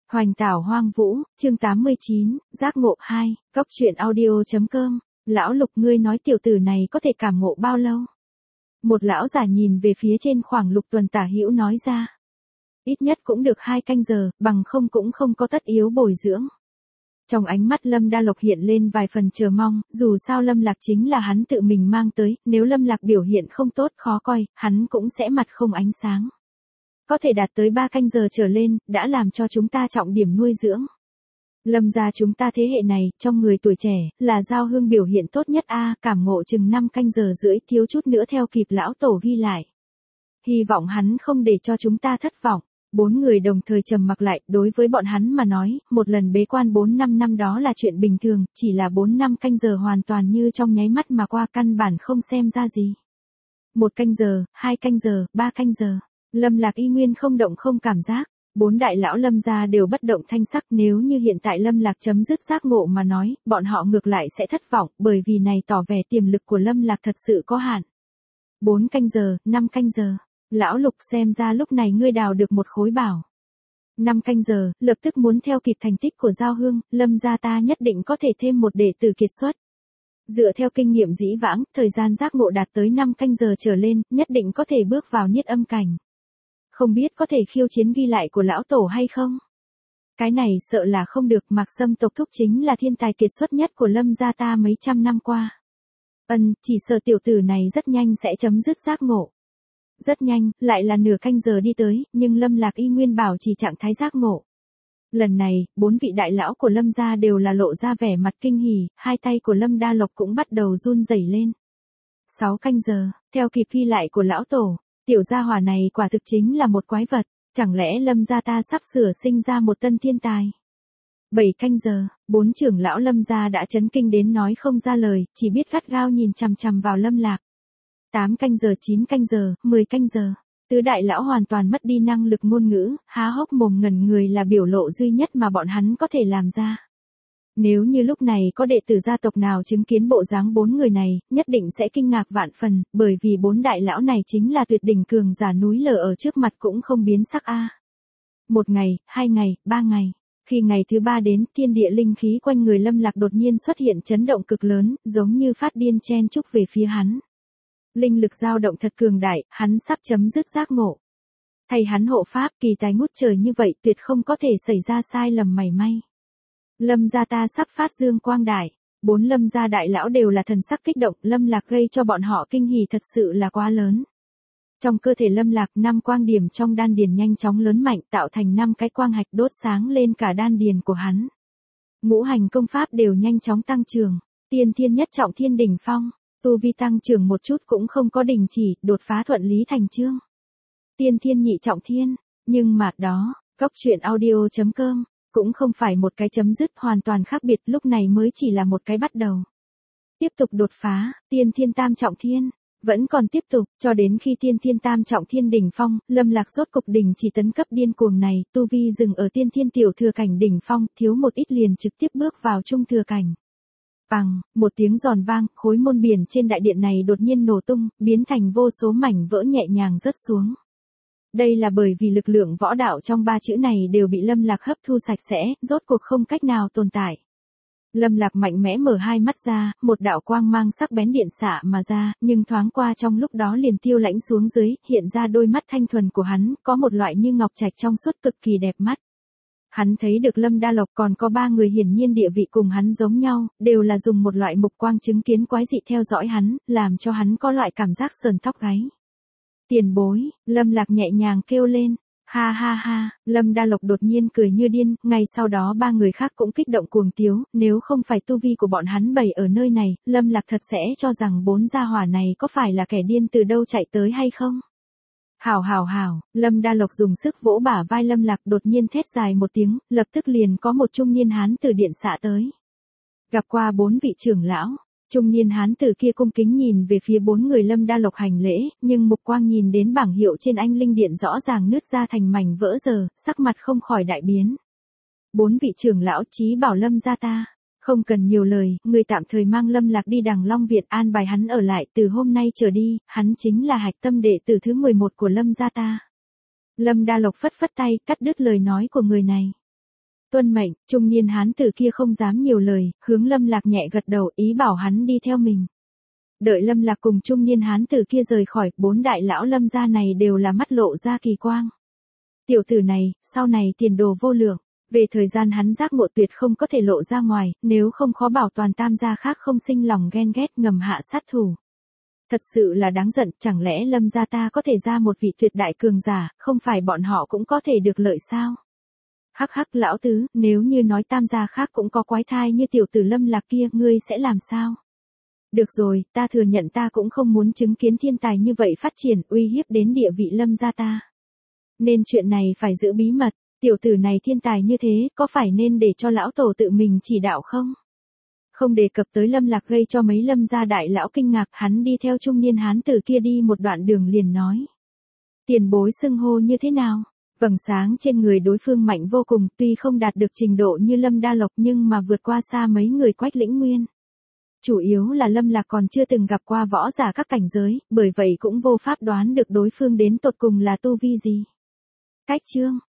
Hoành tảo hoang vũ, chương 89, giác ngộ 2, góc truyện audio.com, lão Lục ngươi nói tiểu tử này có thể cảm ngộ bao lâu? Một lão giả nhìn về phía trên khoảng Lục Tuần tả hữu nói ra. Ít nhất cũng được 2 canh giờ, bằng không cũng không có tất yếu bồi dưỡng. Trong ánh mắt Lâm Đa Lộc hiện lên vài phần chờ mong, dù sao Lâm Lạc chính là hắn tự mình mang tới, nếu Lâm Lạc biểu hiện không tốt khó coi, hắn cũng sẽ mặt không ánh sáng. Có thể đạt tới 3 canh giờ trở lên, đã làm cho chúng ta trọng điểm nuôi dưỡng. Lâm gia chúng ta thế hệ này, trong người tuổi trẻ, là Giao Hương biểu hiện tốt nhất cảm ngộ chừng 5 canh giờ rưỡi thiếu chút nữa theo kịp lão tổ ghi lại. Hy vọng hắn không để cho chúng ta thất vọng. 4 người đồng thời trầm mặc lại, đối với bọn hắn mà nói, một lần bế quan 4-5 năm đó là chuyện bình thường, chỉ là 4-5 canh giờ hoàn toàn như trong nháy mắt mà qua căn bản không xem ra gì. 1 canh giờ, 2 canh giờ, 3 canh giờ. Lâm Lạc y nguyên không động không cảm giác, 4 đại lão Lâm gia đều bất động thanh sắc, nếu như hiện tại Lâm Lạc chấm dứt giác ngộ mà nói, bọn họ ngược lại sẽ thất vọng, bởi vì này tỏ vẻ tiềm lực của Lâm Lạc thật sự có hạn. 4 canh giờ, 5 canh giờ, lão Lục xem ra lúc này ngươi đào được một khối bảo. 5 canh giờ, lập tức muốn theo kịp thành tích của Giao Hương, Lâm gia ta nhất định có thể thêm một đệ tử kiệt xuất. Dựa theo kinh nghiệm dĩ vãng, thời gian giác ngộ đạt tới 5 canh giờ trở lên, nhất định có thể bước vào niết âm cảnh. Không biết có thể khiêu chiến ghi lại của lão tổ hay không? Cái này sợ là không được, Mạc Sâm tộc thúc chính là thiên tài kiệt xuất nhất của Lâm gia ta mấy trăm năm qua. Chỉ sợ tiểu tử này rất nhanh sẽ chấm dứt giác ngộ. Rất nhanh, lại là nửa canh giờ đi tới, nhưng Lâm Lạc y nguyên bảo trì trạng thái giác ngộ. Lần này, 4 vị đại lão của Lâm gia đều là lộ ra vẻ mặt kinh hỉ, hai tay của Lâm Đa Lộc cũng bắt đầu run rẩy lên. 6 canh giờ, theo kịp ghi lại của lão tổ, tiểu gia hỏa này quả thực chính là một quái vật, chẳng lẽ Lâm gia ta sắp sửa sinh ra một tân thiên tài. 7 canh giờ, 4 trưởng lão Lâm gia đã chấn kinh đến nói không ra lời, chỉ biết gắt gao nhìn chằm chằm vào Lâm Lạc. 8 canh giờ, 9 canh giờ, 10 canh giờ, tứ đại lão hoàn toàn mất đi năng lực ngôn ngữ, há hốc mồm ngẩn người là biểu lộ duy nhất mà bọn hắn có thể làm ra. Nếu như lúc này có đệ tử gia tộc nào chứng kiến bộ dáng 4 người này, nhất định sẽ kinh ngạc vạn phần, bởi vì 4 đại lão này chính là tuyệt đỉnh cường giả núi lở ở trước mặt cũng không biến sắc Một ngày, 2 ngày, 3 ngày. Khi ngày thứ 3 đến, thiên địa linh khí quanh người Lâm Lạc đột nhiên xuất hiện chấn động cực lớn, giống như phát điên chen chúc về phía hắn. Linh lực dao động thật cường đại, hắn sắp chấm dứt giác ngộ. Thầy hắn hộ pháp, kỳ tài ngút trời như vậy tuyệt không có thể xảy ra sai lầm mảy may. Lâm gia ta sắp phát dương quang đại. 4 Lâm gia đại lão đều là thần sắc kích động, Lâm Lạc gây cho bọn họ kinh hỉ thật sự là quá lớn. Trong cơ thể Lâm Lạc, 5 quang điểm trong đan điền nhanh chóng lớn mạnh tạo thành 5 cái quang hạch đốt sáng lên cả đan điền của hắn. Ngũ hành công pháp đều nhanh chóng tăng trưởng, tiên thiên nhất trọng thiên đỉnh phong, tu vi tăng trưởng một chút cũng không có đình chỉ, đột phá thuận lý thành chương. Tiên thiên nhị trọng thiên, nhưng mà đó, góc truyện audio.com, cũng không phải một cái chấm dứt hoàn toàn khác biệt, lúc này mới chỉ là một cái bắt đầu. Tiếp tục đột phá, tiên thiên tam trọng thiên, vẫn còn tiếp tục, cho đến khi tiên thiên tam trọng thiên đỉnh phong, Lâm Lạc rốt cục đỉnh chỉ tấn cấp điên cuồng này, tu vi dừng ở tiên thiên tiểu thừa cảnh đỉnh phong, thiếu một ít liền trực tiếp bước vào trung thừa cảnh. Bằng, một tiếng giòn vang, khối môn biển trên đại điện này đột nhiên nổ tung, biến thành vô số mảnh vỡ nhẹ nhàng rớt xuống. Đây là bởi vì lực lượng võ đạo trong 3 chữ này đều bị Lâm Lạc hấp thu sạch sẽ, rốt cuộc không cách nào tồn tại. Lâm Lạc mạnh mẽ mở hai mắt ra, một đạo quang mang sắc bén điện xạ mà ra, nhưng thoáng qua trong lúc đó liền tiêu lãnh xuống dưới, hiện ra đôi mắt thanh thuần của hắn, có một loại như ngọc trạch trong suốt cực kỳ đẹp mắt. Hắn thấy được Lâm Đa Lộc còn có 3 người hiển nhiên địa vị cùng hắn giống nhau, đều là dùng một loại mục quang chứng kiến quái dị theo dõi hắn, làm cho hắn có loại cảm giác sờn tóc gáy. Tiền bối, Lâm Lạc nhẹ nhàng kêu lên, ha ha ha, Lâm Đa Lộc đột nhiên cười như điên, ngay sau đó 3 người khác cũng kích động cuồng tiếu, nếu không phải tu vi của bọn hắn bày ở nơi này, Lâm Lạc thật sẽ cho rằng 4 gia hỏa này có phải là kẻ điên từ đâu chạy tới hay không. Hảo, Lâm Đa Lộc dùng sức vỗ bả vai Lâm Lạc đột nhiên thét dài một tiếng, lập tức liền có một trung niên hán tử điện xạ tới. Gặp qua 4 vị trưởng lão, trung niên hán tử kia cung kính nhìn về phía 4 người Lâm Đa Lộc hành lễ, nhưng mục quang nhìn đến bảng hiệu trên anh linh điện rõ ràng nứt ra thành mảnh vỡ giờ, sắc mặt không khỏi đại biến. 4 vị trưởng lão chí bảo Lâm gia ta. Không cần nhiều lời, người tạm thời mang Lâm Lạc đi Đằng Long Việt an bài hắn ở lại, từ hôm nay trở đi, hắn chính là hạch tâm đệ tử thứ 11 của Lâm gia ta. Lâm Đa Lộc phất phất tay, cắt đứt lời nói của người này. Tuân mệnh, trung niên hán tử kia không dám nhiều lời, hướng Lâm Lạc nhẹ gật đầu, ý bảo hắn đi theo mình. Đợi Lâm Lạc cùng trung niên hán tử kia rời khỏi, 4 đại lão Lâm gia này đều là mắt lộ ra kỳ quang. Tiểu tử này, sau này tiền đồ vô lượng, về thời gian hắn giác ngộ tuyệt không có thể lộ ra ngoài, nếu không khó bảo toàn tam gia khác không sinh lòng ghen ghét ngầm hạ sát thủ. Thật sự là đáng giận, chẳng lẽ Lâm gia ta có thể ra một vị tuyệt đại cường giả, không phải bọn họ cũng có thể được lợi sao? Hắc hắc lão tứ, nếu như nói tam gia khác cũng có quái thai như tiểu tử Lâm Lạc kia, ngươi sẽ làm sao? Được rồi, ta thừa nhận ta cũng không muốn chứng kiến thiên tài như vậy phát triển, uy hiếp đến địa vị Lâm gia ta. Nên chuyện này phải giữ bí mật, tiểu tử này thiên tài như thế, có phải nên để cho lão tổ tự mình chỉ đạo không? Không đề cập tới Lâm Lạc gây cho mấy Lâm gia đại lão kinh ngạc, hắn đi theo trung niên hán tử kia đi một đoạn đường liền nói. Tiền bối xưng hô như thế nào? Vầng sáng trên người đối phương mạnh vô cùng, tuy không đạt được trình độ như Lâm Đa Lộc nhưng mà vượt qua xa mấy người Quách Lĩnh Nguyên. Chủ yếu là Lâm Lạc còn chưa từng gặp qua võ giả các cảnh giới, bởi vậy cũng vô pháp đoán được đối phương đến tột cùng là tu vi gì. Cách chương